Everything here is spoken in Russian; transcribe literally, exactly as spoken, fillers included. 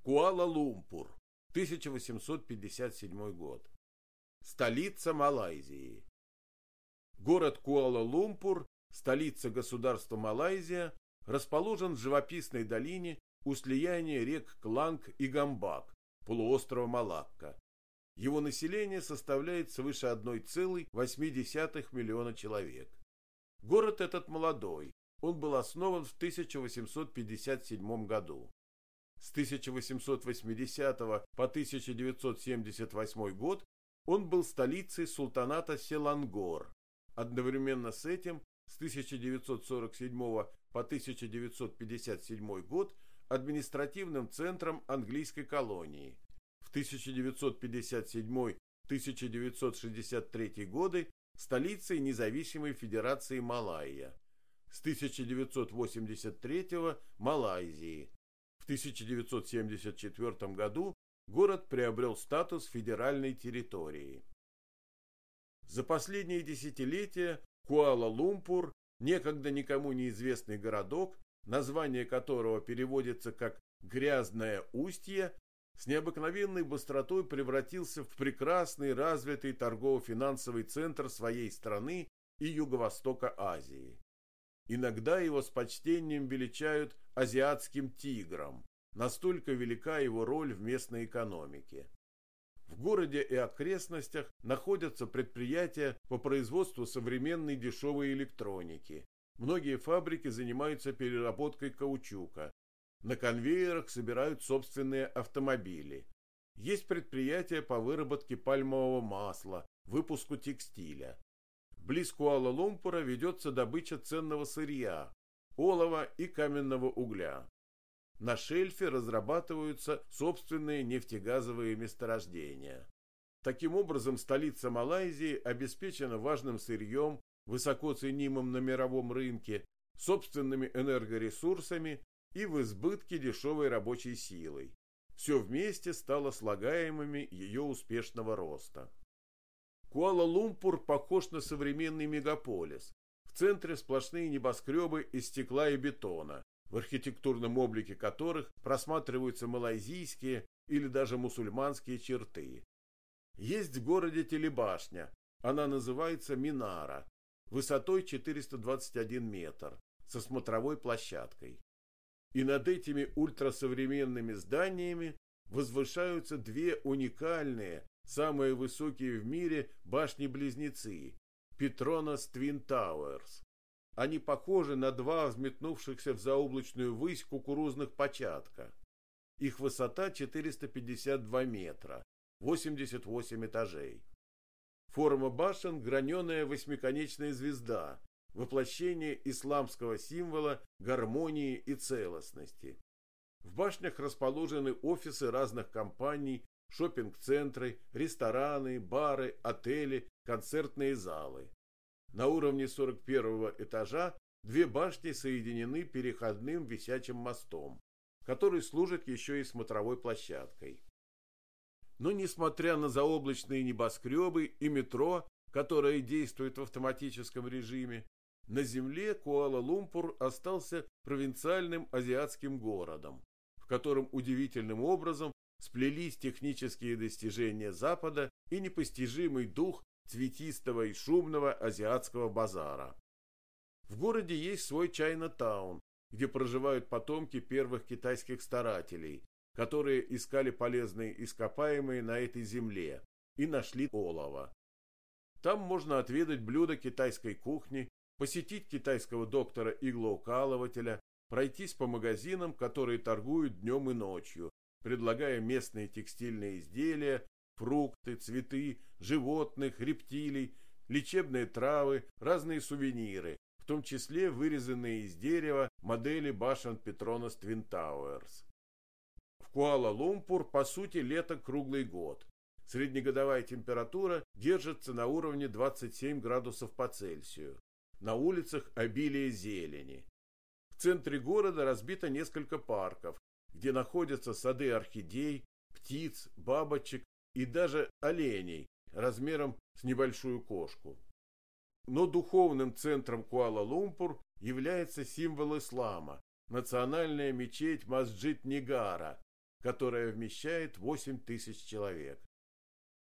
Куала-Лумпур, тысяча восемьсот пятьдесят седьмой год. Столица Малайзии. Город Куала-Лумпур, столица государства Малайзия, расположен в живописной долине у слияния рек Кланг и Гамбак, полуострова Малакка. Его население составляет свыше одной целой восьми десятых миллиона человек. Город этот молодой, он был основан в тысяча восемьсот пятьдесят седьмом году. С тысяча восемьсот восьмидесятого по тысяча девятьсот семьдесят восьмой год он был столицей султаната Селангор. Одновременно с этим, с тысяча девятьсот сорок седьмого по тысяча девятьсот пятьдесят седьмой год, административным центром английской колонии. В тысяча девятьсот пятьдесят седьмой — тысяча девятьсот шестьдесят третий годы столицей независимой федерации Малайя. С тысяча девятьсот восемьдесят третьего — Малайзии. В тысяча девятьсот семьдесят четвёртом году город приобрел статус федеральной территории. За последние десятилетия Куала-Лумпур, некогда никому неизвестный городок, название которого переводится как «грязное устье», с необыкновенной быстротой превратился в прекрасный развитый торгово-финансовый центр своей страны и Юго-Востока Азии. Иногда его с почтением величают азиатским тигром, настолько велика его роль в местной экономике. В городе и окрестностях находятся предприятия по производству современной дешевой электроники. Многие фабрики занимаются переработкой каучука. На конвейерах собирают собственные автомобили. Есть предприятия по выработке пальмового масла, выпуску текстиля. Близ Куала-Лумпура ведется добыча ценного сырья, олова и каменного угля. На шельфе разрабатываются собственные нефтегазовые месторождения. Таким образом, столица Малайзии обеспечена важным сырьем, высоко ценимым на мировом рынке, собственными энергоресурсами и в избытке дешевой рабочей силой. Все вместе стало слагаемыми ее успешного роста. Куала-Лумпур похож на современный мегаполис. В центре сплошные небоскребы из стекла и бетона, в архитектурном облике которых просматриваются малайзийские или даже мусульманские черты. Есть в городе телебашня, она называется Минара, высотой четыреста двадцать один метр, со смотровой площадкой. И над этими ультрасовременными зданиями возвышаются две уникальные, самые высокие в мире башни-близнецы – Petronas Twin Towers. Они похожи на два взметнувшихся в заоблачную высь кукурузных початка. Их высота четыреста пятьдесят два метра, восемьдесят восемь этажей. Форма башен – граненая восьмиконечная звезда, воплощение исламского символа гармонии и целостности. В башнях расположены офисы разных компаний, шоппинг-центры, рестораны, бары, отели, концертные залы. На уровне сорок первого этажа две башни соединены переходным висячим мостом, который служит еще и смотровой площадкой. Но несмотря на заоблачные небоскребы и метро, которое действует в автоматическом режиме, на земле Куала-Лумпур остался провинциальным азиатским городом, в котором удивительным образом сплелись технические достижения Запада и непостижимый дух цветистого и шумного азиатского базара. В городе есть свой Чайна-таун, где проживают потомки первых китайских старателей, которые искали полезные ископаемые на этой земле и нашли олово. Там можно отведать блюда китайской кухни, посетить китайского доктора-иглоукалывателя, пройтись по магазинам, которые торгуют днем и ночью, предлагая местные текстильные изделия, фрукты, цветы, животных, рептилий, лечебные травы, разные сувениры, в том числе вырезанные из дерева модели башен Petronas Twin Towers. В Куала-Лумпур, по сути, лето круглый год. Среднегодовая температура держится на уровне двадцать семь градусов по Цельсию. На улицах обилие зелени. В центре города разбито несколько парков, где находятся сады орхидей, птиц, бабочек и даже оленей размером с небольшую кошку. Но духовным центром Куала-Лумпур является символ ислама – национальная мечеть Масджид Нигара, которая вмещает восемь тысяч человек.